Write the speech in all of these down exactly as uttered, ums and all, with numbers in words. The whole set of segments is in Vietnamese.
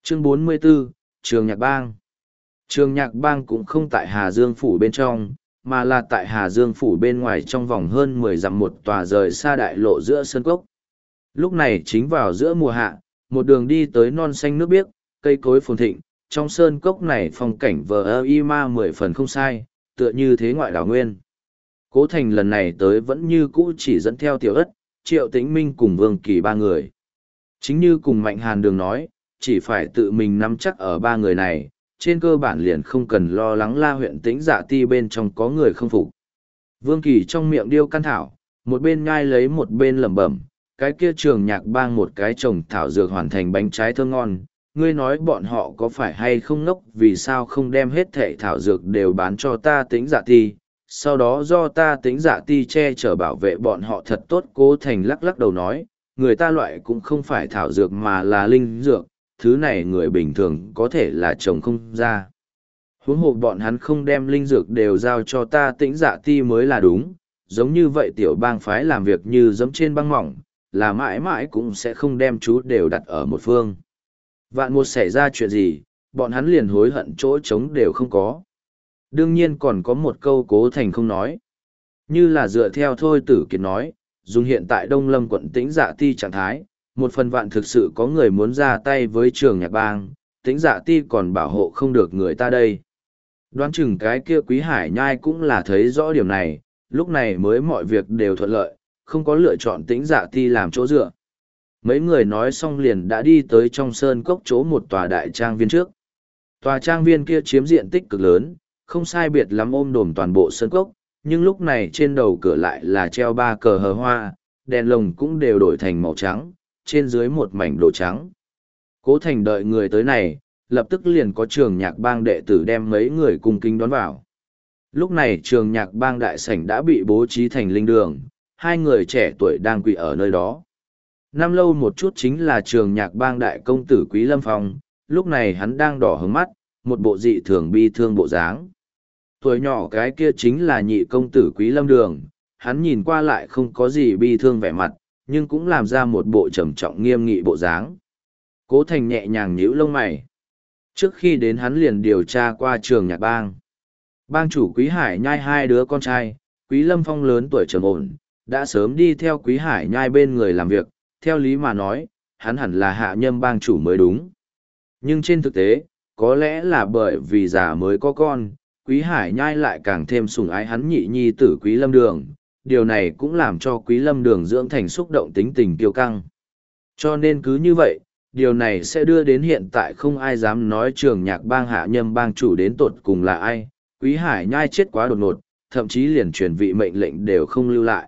Chương bốn mươi 44, Trường Nhạc Bang. Trường Nhạc Bang cũng không tại Hà Dương Phủ bên trong, mà là tại Hà Dương Phủ bên ngoài trong vòng hơn mười dặm một tòa rời xa đại lộ giữa sơn cốc. Lúc này chính vào giữa mùa hạ, một đường đi tới non xanh nước biếc, cây cối phồn thịnh, trong sơn cốc này phong cảnh vờ ơ y ma mười phần không sai, tựa như thế ngoại đảo nguyên. Cố Thành lần này tới vẫn như cũ chỉ dẫn theo Tiểu Ất, Triệu Tĩnh Minh cùng Vương Kỳ ba người. Chính như cùng Mạnh Hàn Đường nói, chỉ phải tự mình nắm chắc ở ba người này, trên cơ bản liền không cần lo lắng La huyện Tĩnh Dạ Ti bên trong có người không phục. Vương Kỳ trong miệng điêu căn thảo, một bên nhai lấy một bên lẩm bẩm, cái kia Trường Nhạc Bang một cái trồng thảo dược hoàn thành bánh trái thơm ngon, ngươi nói bọn họ có phải hay không ngốc, vì sao không đem hết thệ thảo dược đều bán cho ta Tĩnh Dạ Ti, sau đó do ta Tĩnh Dạ Ti che chở bảo vệ bọn họ thật tốt. Cố Thành lắc lắc đầu nói, người ta loại cũng không phải thảo dược mà là linh dược, thứ này người bình thường có thể là trồng không ra. Huống hồ bọn hắn không đem linh dược đều giao cho ta Tĩnh Dạ Ti mới là đúng, giống như vậy tiểu bang phái làm việc như giẫm trên băng mỏng, là mãi mãi cũng sẽ không đem chú đều đặt ở một phương. Vạn một xảy ra chuyện gì, bọn hắn liền hối hận chỗ trống đều không có. Đương nhiên còn có một câu Cố Thành không nói. Như là dựa theo Thôi Tử Kiệt nói, dùng hiện tại Đông Lâm quận Tĩnh Dạ Ti trạng thái, một phần vạn thực sự có người muốn ra tay với Trường Nhạc Bang, Tĩnh Dạ Ti còn bảo hộ không được người ta đây. Đoán chừng cái kia Quý Hải Nhai cũng là thấy rõ điểm này, lúc này mới mọi việc đều thuận lợi, không có lựa chọn Tĩnh Dạ Ti làm chỗ dựa. Mấy người nói xong liền đã đi tới trong sơn cốc chỗ một tòa đại trang viên trước. Tòa trang viên kia chiếm diện tích cực lớn, không sai biệt lắm ôm đồm toàn bộ sơn cốc, nhưng lúc này trên đầu cửa lại là treo ba cờ hờ hoa, đèn lồng cũng đều đổi thành màu trắng, trên dưới một mảnh đồ trắng. Cố Thành đợi người tới này, lập tức liền có Trường Nhạc Bang đệ tử đem mấy người cung kính đón vào. Lúc này Trường Nhạc Bang đại sảnh đã bị bố trí thành linh đường, hai người trẻ tuổi đang quỳ ở nơi đó. Năm lâu một chút chính là Trường Nhạc Bang đại công tử Quý Lâm Phong, lúc này hắn đang đỏ hứng mắt, một bộ dị thường bi thương bộ dáng. Tuổi nhỏ cái kia chính là nhị công tử Quý Lâm Đường, hắn nhìn qua lại không có gì bi thương vẻ mặt, nhưng cũng làm ra một bộ trầm trọng nghiêm nghị bộ dáng. Cố Thành nhẹ nhàng nhíu lông mày. Trước khi đến hắn liền điều tra qua Trường Nhạc Bang. Bang chủ Quý Hải Nhai hai đứa con trai, Quý Lâm Phong lớn tuổi trầm ổn, đã sớm đi theo Quý Hải Nhai bên người làm việc, theo lý mà nói, hắn hẳn là hạ nhâm bang chủ mới đúng. Nhưng trên thực tế, có lẽ là bởi vì già mới có con, Quý Hải Nhai lại càng thêm sủng ái hắn nhị nhi tử Quý Lâm Đường, điều này cũng làm cho Quý Lâm Đường dưỡng thành xúc động tính tình kiêu căng. Cho nên cứ như vậy, điều này sẽ đưa đến hiện tại không ai dám nói Trường Nhạc Bang hạ nhâm bang chủ đến tột cùng là ai, Quý Hải Nhai chết quá đột ngột, thậm chí liền truyền vị mệnh lệnh đều không lưu lại.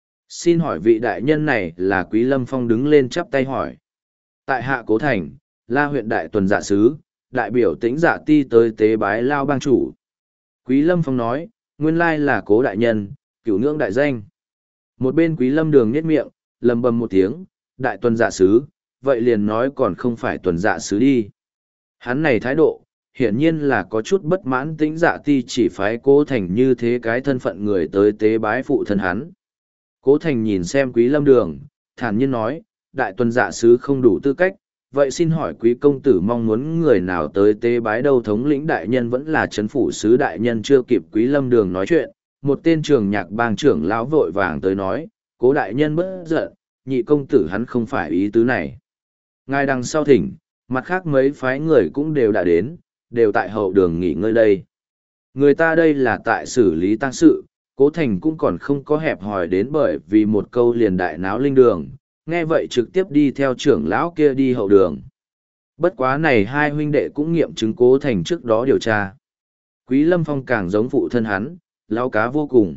Xin hỏi vị đại nhân này là Quý Lâm Phong đứng lên chắp tay hỏi. Tại hạ Cố Thành, La huyện đại tuần dạ sứ, đại biểu Tĩnh Dạ Ti tới tế bái Lao bang chủ. Quý Lâm Phong nói, nguyên lai là Cố đại nhân, cửu ngưỡng đại danh. Một bên Quý Lâm Đường nhếch miệng, lầm bầm một tiếng, đại tuần dạ sứ, vậy liền nói còn không phải tuần dạ sứ đi. Hắn này thái độ, hiển nhiên là có chút bất mãn Tĩnh Dạ Ti chỉ phái Cố Thành như thế cái thân phận người tới tế bái phụ thân hắn. Cố Thành nhìn xem Quý Lâm Đường, thản nhiên nói, đại tuần dạ sứ không đủ tư cách, vậy xin hỏi quý công tử mong muốn người nào tới tế bái đâu? Thống lĩnh đại nhân vẫn là chấn phủ sứ đại nhân. Chưa kịp Quý Lâm Đường nói chuyện, một tên Trường Nhạc Bang trưởng lão vội vàng tới nói, Cố đại nhân bất giận, nhị công tử hắn không phải ý tứ này. Ngài đằng sau thỉnh, mặt khác mấy phái người cũng đều đã đến, đều tại hậu đường nghỉ ngơi đây. Người ta đây là tại xử lý tang sự, Cố Thành cũng còn không có hẹp hòi đến bởi vì một câu liền đại náo linh đường, nghe vậy trực tiếp đi theo trưởng lão kia đi hậu đường. Bất quá này hai huynh đệ cũng nghiệm chứng Cố Thành trước đó điều tra. Quý Lâm Phong càng giống phụ thân hắn, lão cá vô cùng.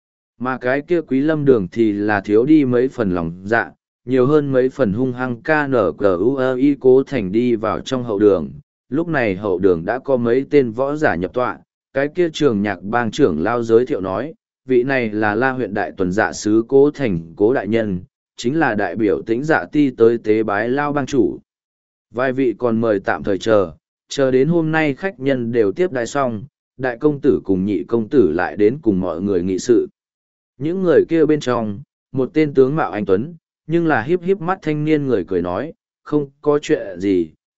Mà cái kia Quý Lâm Đường thì là thiếu đi mấy phần lòng dạ, nhiều hơn mấy phần hung hăng ca nở cờ u i. Cố Thành đi vào trong hậu đường, lúc này hậu đường đã có mấy tên võ giả nhập tọa, cái kia Trường Nhạc Bang trưởng lao giới thiệu nói, vị này là La huyện đại tuần dạ sứ Cố Thành Cố đại nhân, chính là đại biểu Tĩnh Dạ Ti tới tế bái Lao bang chủ. Vài vị còn mời tạm thời chờ, chờ đến hôm nay khách nhân đều tiếp đãi xong, đại công tử cùng nhị công tử lại đến cùng mọi người nghị sự. Những người kia bên trong, một tên tướng mạo anh tuấn, nhưng là híp híp mắt thanh niên người cười nói, không có chuyện gì,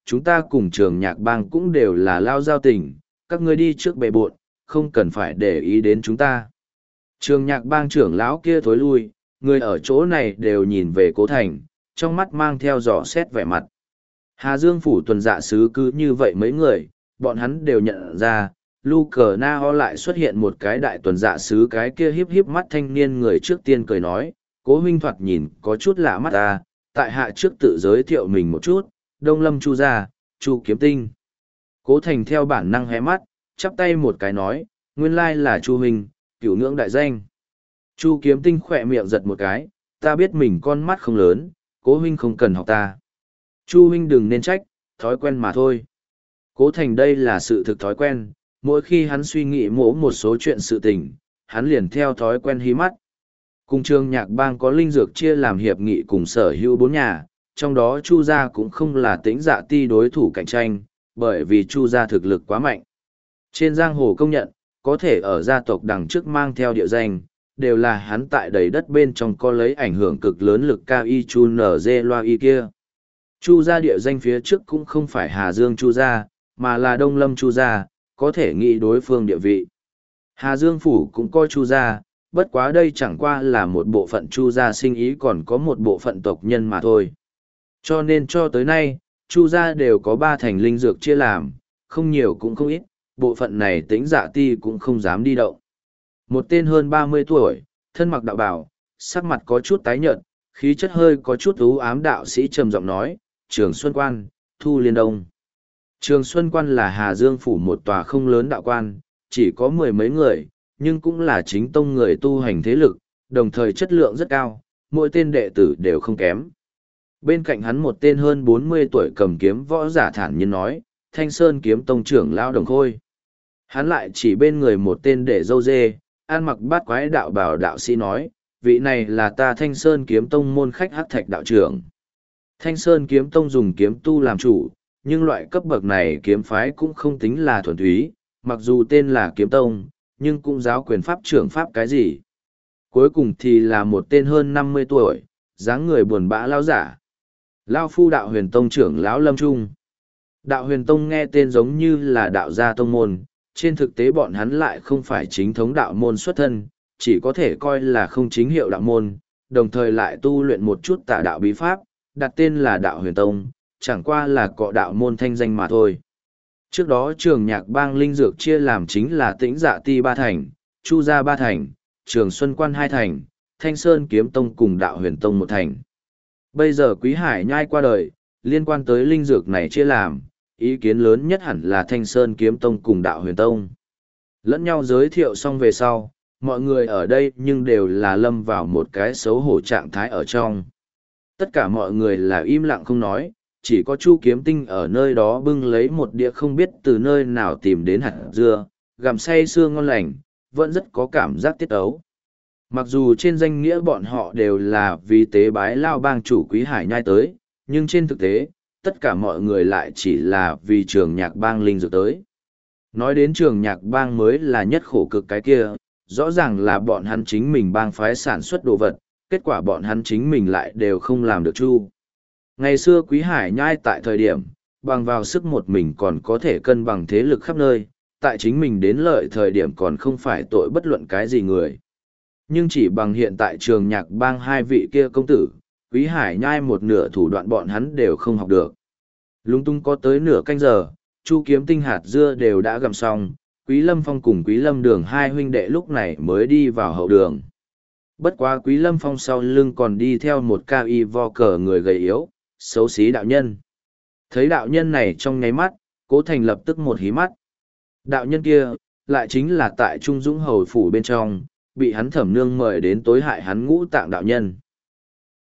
chúng ta cùng trường nhạc bang cũng đều là lao giao tình, các ngươi đi trước bệ bộn, không cần phải để ý đến chúng ta. Trường nhạc bang trưởng lão kia thối lui, người ở chỗ này đều nhìn về Cố Thành, trong mắt mang theo dò xét vẻ mặt. Hà Dương phủ tuần dạ sứ cứ như vậy mấy người, bọn hắn đều nhận ra, Lu Cờ Na Ho lại xuất hiện một cái đại tuần dạ sứ, cái kia hiếp hiếp mắt thanh niên người trước tiên cười nói, Cố huynh thoạt nhìn có chút lạ mắt ta, tại hạ trước tự giới thiệu mình một chút, Đông Lâm Chu gia, Chu Kiếm Tinh. Cố Thành theo bản năng hé mắt, chắp tay một cái nói, nguyên lai là Chu huynh, cửu ngưỡng đại danh. Chu Kiếm Tinh khỏe miệng giật một cái, ta biết mình con mắt không lớn, Cố huynh không cần học ta. Chu huynh đừng nên trách, thói quen mà thôi. Cố Thành đây là sự thực thói quen, mỗi khi hắn suy nghĩ mổ một số chuyện sự tình, hắn liền theo thói quen hí mắt. Cùng trường nhạc bang có linh dược chia làm hiệp nghị cùng sở hữu bốn nhà, trong đó Chu gia cũng không là tĩnh dạ ti đối thủ cạnh tranh, bởi vì Chu gia thực lực quá mạnh. Trên giang hồ công nhận, có thể ở gia tộc đằng trước mang theo địa danh, đều là hắn tại đầy đất bên trong có lấy ảnh hưởng cực lớn lực cao y chu nở dê loa y kia. Chu gia địa danh phía trước cũng không phải Hà Dương Chu gia, mà là Đông Lâm Chu gia, có thể nghĩ đối phương địa vị. Hà Dương phủ cũng coi Chu gia, bất quá đây chẳng qua là một bộ phận Chu gia sinh ý, còn có một bộ phận tộc nhân mà thôi. Cho nên cho tới nay, Chu gia đều có ba thành linh dược chia làm, không nhiều cũng không ít, bộ phận này Tĩnh Dạ ti cũng không dám đi động. Một tên hơn ba mươi tuổi, thân mặc đạo bào, sắc mặt có chút tái nhợt, khí chất hơi có chút u ám đạo sĩ trầm giọng nói, Trường Xuân Quan, Thu Liên Đông. Trường Xuân Quan là Hà Dương phủ một tòa không lớn đạo quan, chỉ có mười mấy người, nhưng cũng là chính tông người tu hành thế lực, đồng thời chất lượng rất cao, mỗi tên đệ tử đều không kém. Bên cạnh hắn một tên hơn bốn mươi tuổi cầm kiếm võ giả thản nhiên nói, Thanh Sơn kiếm tông trưởng lão Đồng Khôi. Hắn lại chỉ bên người một tên để dâu dê, ăn mặc bát quái đạo bảo đạo sĩ nói, vị này là ta Thanh Sơn kiếm tông môn khách hắc thạch đạo trưởng. Thanh Sơn kiếm tông dùng kiếm tu làm chủ, nhưng loại cấp bậc này kiếm phái cũng không tính là thuần túy, mặc dù tên là kiếm tông, nhưng cũng giáo quyền pháp trưởng pháp cái gì. Cuối cùng thì là một tên hơn năm mươi tuổi, dáng người buồn bã lão giả. Lão phu đạo huyền tông trưởng lão Lâm Trung. Đạo huyền tông nghe tên giống như là đạo gia tông môn, trên thực tế bọn hắn lại không phải chính thống đạo môn xuất thân, chỉ có thể coi là không chính hiệu đạo môn, đồng thời lại tu luyện một chút tà đạo bí pháp, đặt tên là đạo huyền tông, chẳng qua là cọ đạo môn thanh danh mà thôi. Trước đó trường nhạc bang linh dược chia làm chính là Tĩnh Dạ ti ba thành, Chu gia ba thành, Trường Xuân Quan hai thành, Thanh Sơn kiếm tông cùng đạo huyền tông một thành. Bây giờ Quý Hải nhai qua đời, liên quan tới linh dược này chia làm, ý kiến lớn nhất hẳn là Thanh Sơn kiếm tông cùng đạo huyền tông. Lẫn nhau giới thiệu xong về sau, mọi người ở đây nhưng đều là lâm vào một cái xấu hổ trạng thái ở trong. Tất cả mọi người là im lặng không nói, chỉ có Chu Kiếm Tinh ở nơi đó bưng lấy một đĩa không biết từ nơi nào tìm đến hạt dưa, gặm say sưa ngon lành, vẫn rất có cảm giác tiết ấu. Mặc dù trên danh nghĩa bọn họ đều là vì tế bái lao bang chủ Quý Hải nhai tới, nhưng trên thực tế, tất cả mọi người lại chỉ là vì trường nhạc bang linh dược tới. Nói đến trường nhạc bang mới là nhất khổ cực cái kia, rõ ràng là bọn hắn chính mình bang phái sản xuất đồ vật, kết quả bọn hắn chính mình lại đều không làm được chu. Ngày xưa Quý Hải nhai tại thời điểm, bằng vào sức một mình còn có thể cân bằng thế lực khắp nơi, tại chính mình đến lợi thời điểm còn không phải tội bất luận cái gì người. Nhưng chỉ bằng hiện tại trường nhạc bang hai vị kia công tử, Quý Hải nhai một nửa thủ đoạn bọn hắn đều không học được. Lung tung có tới nửa canh giờ, Chu Kiếm Tinh hạt dưa đều đã gặm xong, Quý Lâm Phong cùng Quý Lâm Đường hai huynh đệ lúc này mới đi vào hậu đường. Bất quá Quý Lâm Phong sau lưng còn đi theo một ca y vo cờ người gầy yếu, xấu xí đạo nhân. Thấy đạo nhân này trong nháy mắt, Cố Thành lập tức một hí mắt. Đạo nhân kia, lại chính là tại Trung Dũng Hầu Phủ bên trong, bị hắn Thẩm Nương mời đến tối hại hắn Ngũ Tạng đạo nhân.